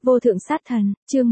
Vô thượng sát thần, chương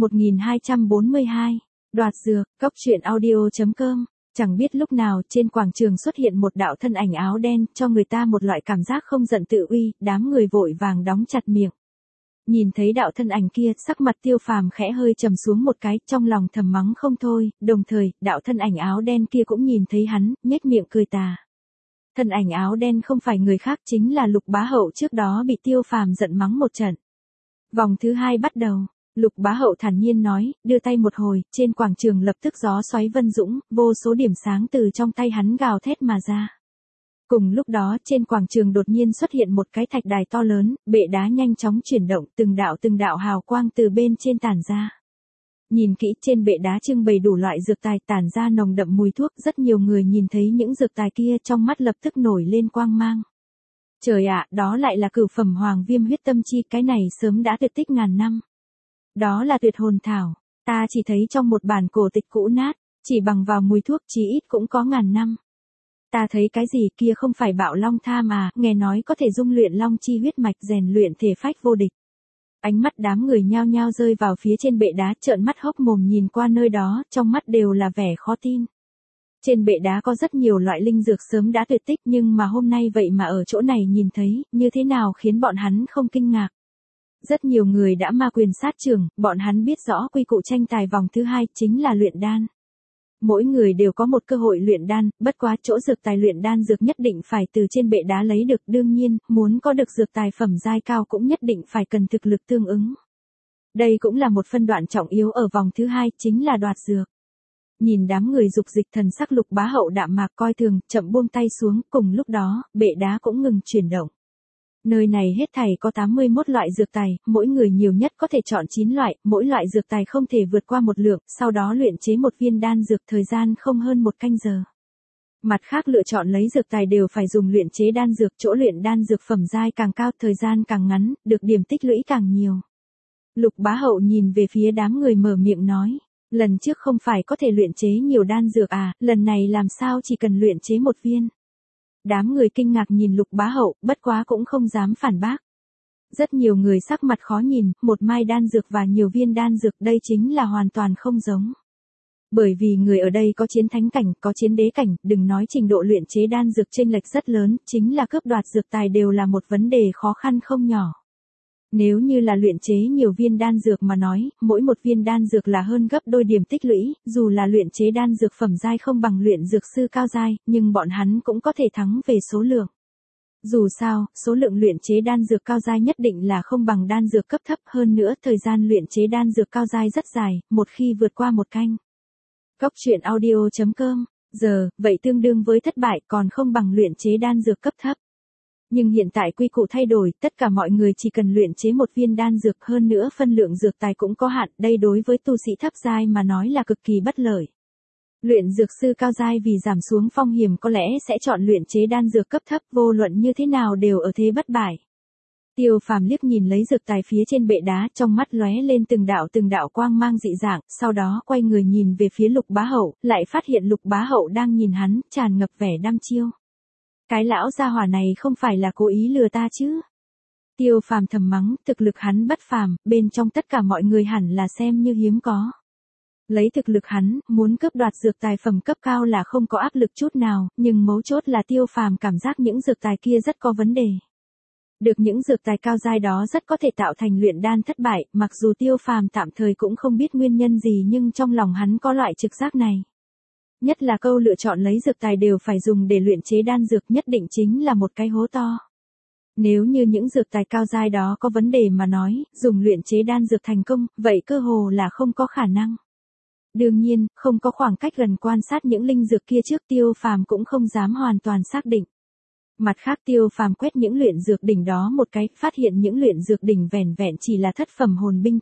1242. Đoạt dược, Cốc truyện audio.com. Chẳng biết lúc nào trên quảng trường xuất hiện một đạo thân ảnh áo đen, cho người ta một loại cảm giác không giận tự uy, đám người vội vàng đóng chặt miệng. Nhìn thấy đạo thân ảnh kia, sắc mặt Tiêu Phàm khẽ hơi trầm xuống một cái, trong lòng thầm mắng không thôi, đồng thời, đạo thân ảnh áo đen kia cũng nhìn thấy hắn, nhếch miệng cười tà. Thân ảnh áo đen không phải người khác, chính là Lục Bá Hậu trước đó bị Tiêu Phàm giận mắng một trận. Vòng thứ 2 bắt đầu, Lục Bá Hậu thản nhiên nói, đưa tay một hồi, trên quảng trường lập tức gió xoáy vân dũng, vô số điểm sáng từ trong tay hắn gào thét mà ra. Cùng lúc đó, trên quảng trường đột nhiên xuất hiện một cái thạch đài to lớn, bệ đá nhanh chóng chuyển động, từng đạo hào quang từ bên trên tản ra. Nhìn kỹ, trên bệ đá trưng bày đủ loại dược tài tản ra nồng đậm mùi thuốc, rất nhiều người nhìn thấy những dược tài kia trong mắt lập tức nổi lên quang mang. Trời ạ, đó lại là cửu phẩm hoàng viêm huyết tâm chi, cái này sớm đã tuyệt tích ngàn năm. Đó là tuyệt hồn thảo, ta chỉ thấy trong một bản cổ tịch cũ nát, chỉ bằng vào mùi thuốc chí ít cũng có ngàn năm. Ta thấy cái gì kia không phải bạo long tha mà, nghe nói có thể dung luyện long chi huyết mạch rèn luyện thể phách vô địch. Ánh mắt đám người nhao nhao rơi vào phía trên bệ đá, trợn mắt hốc mồm nhìn qua nơi đó, trong mắt đều là vẻ khó tin. Trên bệ đá có rất nhiều loại linh dược sớm đã tuyệt tích, nhưng mà hôm nay vậy mà ở chỗ này nhìn thấy, như thế nào khiến bọn hắn không kinh ngạc. Rất nhiều người đã ma quyền sát trưởng, bọn hắn biết rõ quy củ tranh tài vòng thứ 2 chính là luyện đan. Mỗi người đều có một cơ hội luyện đan, bất quá chỗ dược tài luyện đan dược nhất định phải từ trên bệ đá lấy được, đương nhiên, muốn có được dược tài phẩm giai cao cũng nhất định phải cần thực lực tương ứng. Đây cũng là một phân đoạn trọng yếu ở vòng thứ 2, chính là đoạt dược. Nhìn đám người dục dịch, thần sắc Lục Bá Hậu đạm mạc coi thường, chậm buông tay xuống, cùng lúc đó, bệ đá cũng ngừng chuyển động. Nơi này hết thảy có 81 loại dược tài, mỗi người nhiều nhất có thể chọn 9 loại, mỗi loại dược tài không thể vượt qua một lượng, sau đó luyện chế một viên đan dược, thời gian không hơn 1 canh giờ. Mặt khác lựa chọn lấy dược tài đều phải dùng luyện chế đan dược, chỗ luyện đan dược phẩm giai càng cao, thời gian càng ngắn, được điểm tích lũy càng nhiều. Lục Bá Hậu nhìn về phía đám người mở miệng nói, lần trước không phải có thể luyện chế nhiều đan dược à, lần này làm sao chỉ cần luyện chế một viên. Đám người kinh ngạc nhìn Lục Bá Hậu, bất quá cũng không dám phản bác. Rất nhiều người sắc mặt khó nhìn, một mai đan dược và nhiều viên đan dược, đây chính là hoàn toàn không giống. Bởi vì người ở đây có chiến thánh cảnh, có chiến đế cảnh, đừng nói trình độ luyện chế đan dược chênh lệch rất lớn, chính là cướp đoạt dược tài đều là một vấn đề khó khăn không nhỏ. Nếu như là luyện chế nhiều viên đan dược mà nói, mỗi một viên đan dược là hơn gấp đôi điểm tích lũy, dù là luyện chế đan dược phẩm giai không bằng luyện dược sư cao giai, nhưng bọn hắn cũng có thể thắng về số lượng. Dù sao, số lượng luyện chế đan dược cao giai nhất định là không bằng đan dược cấp thấp, hơn nữa thời gian luyện chế đan dược cao giai rất dài, một khi vượt qua 1 canh. Cốc truyện audio.com, giờ, vậy tương đương với thất bại, còn không bằng luyện chế đan dược cấp thấp. Nhưng hiện tại quy củ thay đổi, tất cả mọi người chỉ cần luyện chế một viên đan dược, hơn nữa phân lượng dược tài cũng có hạn, đây đối với tu sĩ thấp giai mà nói là cực kỳ bất lợi. Luyện dược sư cao giai vì giảm xuống phong hiểm có lẽ sẽ chọn luyện chế đan dược cấp thấp, vô luận như thế nào đều ở thế bất bại. Tiêu Phàm liếc nhìn lấy dược tài phía trên bệ đá, trong mắt lóe lên từng đạo quang mang dị dạng, sau đó quay người nhìn về phía Lục Bá Hậu, lại phát hiện Lục Bá Hậu đang nhìn hắn, tràn ngập vẻ đăm chiêu. Cái lão gia hỏa này không phải là cố ý lừa ta chứ? Tiêu Phàm thầm mắng, thực lực hắn bất phàm, bên trong tất cả mọi người hẳn là xem như hiếm có. Lấy thực lực hắn, muốn cướp đoạt dược tài phẩm cấp cao là không có áp lực chút nào, nhưng mấu chốt là Tiêu Phàm cảm giác những dược tài kia rất có vấn đề. Được những dược tài cao giai đó rất có thể tạo thành luyện đan thất bại, mặc dù Tiêu Phàm tạm thời cũng không biết nguyên nhân gì, nhưng trong lòng hắn có loại trực giác này. Nhất là câu lựa chọn lấy dược tài đều phải dùng để luyện chế đan dược, nhất định chính là một cái hố to. Nếu như những dược tài cao giai đó có vấn đề mà nói, dùng luyện chế đan dược thành công, vậy cơ hồ là không có khả năng. Đương nhiên, không có khoảng cách gần quan sát những linh dược kia trước, Tiêu Phàm cũng không dám hoàn toàn xác định. Mặt khác Tiêu Phàm quét những luyện dược đỉnh đó một cái, phát hiện những luyện dược đỉnh vẻn vẹn chỉ là thất phẩm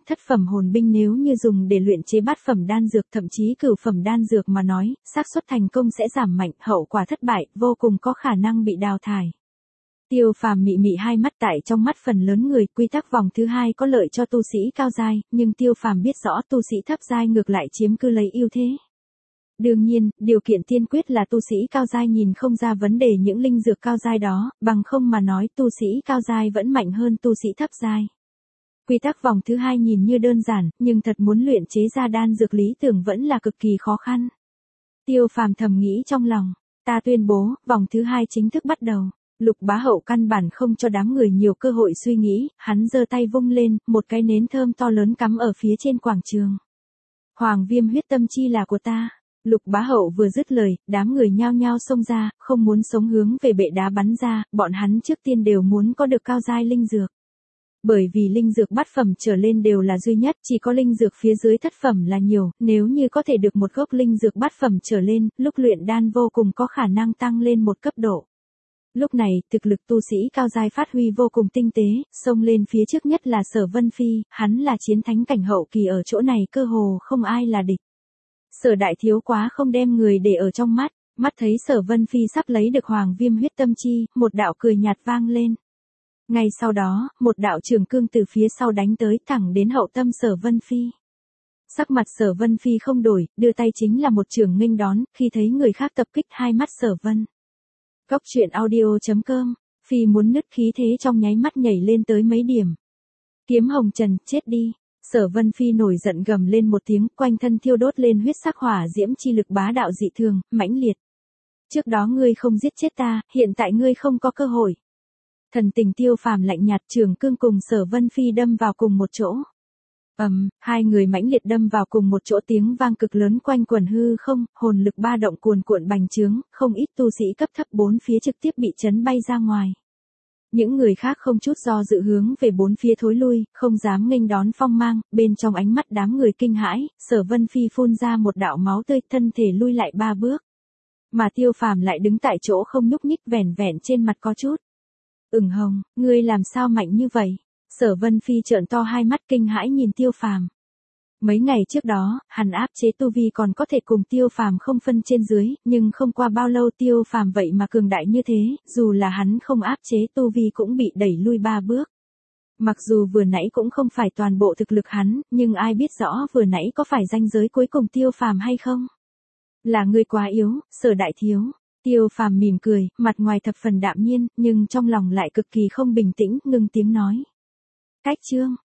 hồn binh nếu như dùng để luyện chế bát phẩm đan dược, thậm chí cửu phẩm đan dược mà nói, xác suất thành công sẽ giảm mạnh, hậu quả thất bại, vô cùng có khả năng bị đào thải. Tiêu Phàm mị mị hai mắt, tại trong mắt phần lớn người, quy tắc vòng thứ 2 có lợi cho tu sĩ cao giai, nhưng Tiêu Phàm biết rõ tu sĩ thấp giai ngược lại chiếm cứ lấy ưu thế. Đương nhiên, điều kiện tiên quyết là tu sĩ cao giai nhìn không ra vấn đề những linh dược cao giai đó, bằng không mà nói tu sĩ cao giai vẫn mạnh hơn tu sĩ thấp giai. Quy tắc vòng thứ hai nhìn như đơn giản, nhưng thật muốn luyện chế ra đan dược lý tưởng vẫn là cực kỳ khó khăn. Tiêu Phàm thầm nghĩ trong lòng, ta tuyên bố, vòng thứ hai chính thức bắt đầu. Lục Bá Hậu căn bản không cho đám người nhiều cơ hội suy nghĩ, hắn giơ tay vung lên, một cái nến thơm to lớn cắm ở phía trên quảng trường. Hoàng Viêm huyết tâm chi là của ta. Lục Bá Hậu vừa dứt lời, đám người nhao nhao xông ra, không muốn sống hướng về bệ đá bắn ra, bọn hắn trước tiên đều muốn có được cao giai linh dược. Bởi vì linh dược bát phẩm trở lên đều là duy nhất, chỉ có linh dược phía dưới thất phẩm là nhiều, nếu như có thể được một gốc linh dược bát phẩm trở lên, lúc luyện đan vô cùng có khả năng tăng lên một cấp độ. Lúc này, thực lực tu sĩ cao giai phát huy vô cùng tinh tế, xông lên phía trước nhất là Sở Vân Phi, hắn là chiến thánh cảnh hậu kỳ ở chỗ này cơ hồ không ai là địch. Sở đại thiếu quá không đem người để ở trong mắt, mắt thấy Sở Vân Phi sắp lấy được Hoàng Viêm huyết tâm chi, một đạo cười nhạt vang lên. Ngay sau đó, một đạo trường cương từ phía sau đánh tới thẳng đến hậu tâm Sở Vân Phi. Sắc mặt Sở Vân Phi không đổi, đưa tay chính là một trường nghênh đón, khi thấy người khác tập kích hai mắt Sở Vân. Góc truyện audio.com, Phi muốn nứt khí thế trong nháy mắt nhảy lên tới mấy điểm. Kiếm hồng trần, chết đi. Sở Vân Phi nổi giận gầm lên một tiếng, quanh thân thiêu đốt lên huyết sắc hỏa diễm chi lực bá đạo dị thường, mãnh liệt. Trước đó ngươi không giết chết ta, hiện tại ngươi không có cơ hội. Thần tình Tiêu Phàm lạnh nhạt, trường cương cùng Sở Vân Phi đâm vào cùng một chỗ. Hai người mãnh liệt đâm vào cùng một chỗ, tiếng vang cực lớn quanh quẩn hư không, hồn lực ba động cuồn cuộn bành trướng, không ít tu sĩ cấp thấp bốn phía trực tiếp bị chấn bay ra ngoài. Những người khác không chút do dự hướng về bốn phía thối lui, không dám nghênh đón phong mang, bên trong ánh mắt đám người kinh hãi, Sở Vân Phi phun ra một đạo máu tươi, thân thể lui lại 3 bước. Mà Tiêu Phàm lại đứng tại chỗ không nhúc nhích, vẻn vẹn trên mặt có chút ửng hồng, ngươi làm sao mạnh như vậy? Sở Vân Phi trợn to hai mắt kinh hãi nhìn Tiêu Phàm. Mấy ngày trước đó, hắn áp chế tu vi còn có thể cùng Tiêu Phàm không phân trên dưới, nhưng không qua bao lâu Tiêu Phàm vậy mà cường đại như thế, dù là hắn không áp chế tu vi cũng bị đẩy lui 3 bước. Mặc dù vừa nãy cũng không phải toàn bộ thực lực hắn, nhưng ai biết rõ vừa nãy có phải ranh giới cuối cùng Tiêu Phàm hay không? Là ngươi quá yếu, Sở đại thiếu. Tiêu Phàm mỉm cười, mặt ngoài thập phần đạm nhiên, nhưng trong lòng lại cực kỳ không bình tĩnh, ngưng tiếng nói. Cách chương,